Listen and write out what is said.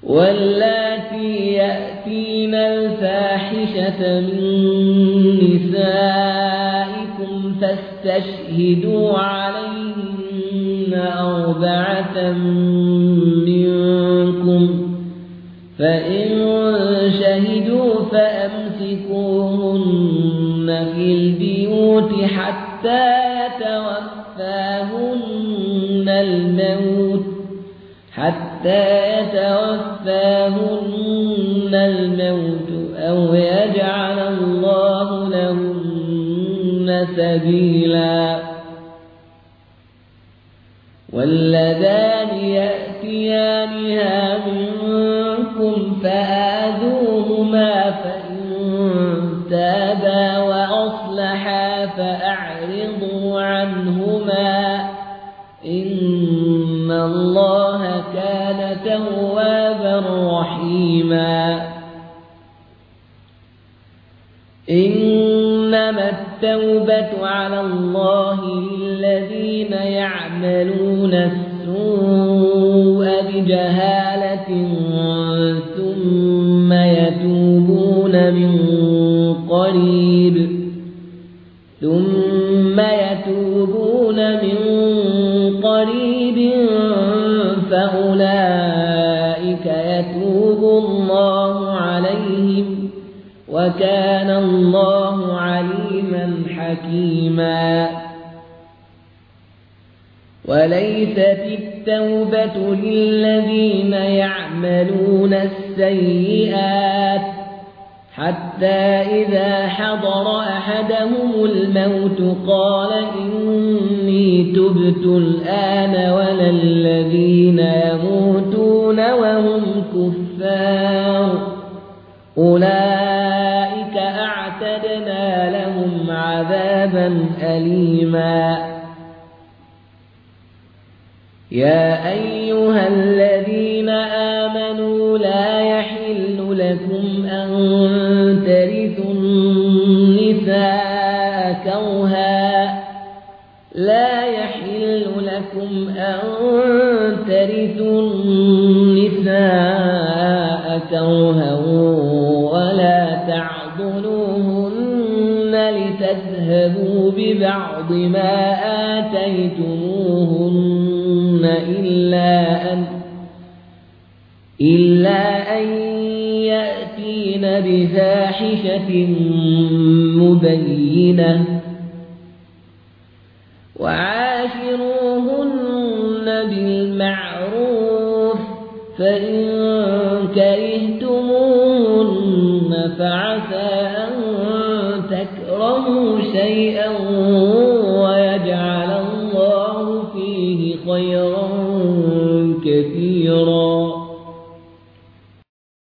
واللاتي يأتين الفاحشة من نسائكم فاستشهدوا عليهن 4 منكم فإن شهدوا فأمسكوهن في البيوت حتى يتوفاهن الموت أو يجعل الله لهن سبيلا. واللذان يأتيانها منكم فآذوهما فإن تابا وأصلحا فأعرضوا عنهما إن الله كان توابا رحيما. إنما التوبة على الله للذين يعملون السوء بجهالة ثم يتوبون من قريب فأولئك يتوب الله عليهم وكان الله عليما حكيما. وليست التوبة للذين يعملون السيئات حتى إذا حضر أحدهم الموت قال إني تبت الآن ولا الذين يموتون وهم كفار أولئك أعتدنا لهم عذابا أليما. يا أيها الذين آمنوا لا يحل لكم أن ترثوا النساء كرها ولا تعضلوهن لتذهبوا ببعض ما آتيتموهن إلا أن يأتين بفاحشة مبينة وعاشروهن بالمعروف فإن كرهتموهن فعسى أن تكرهوا شيئا ويجعل الله فيه خيرا كثيرا.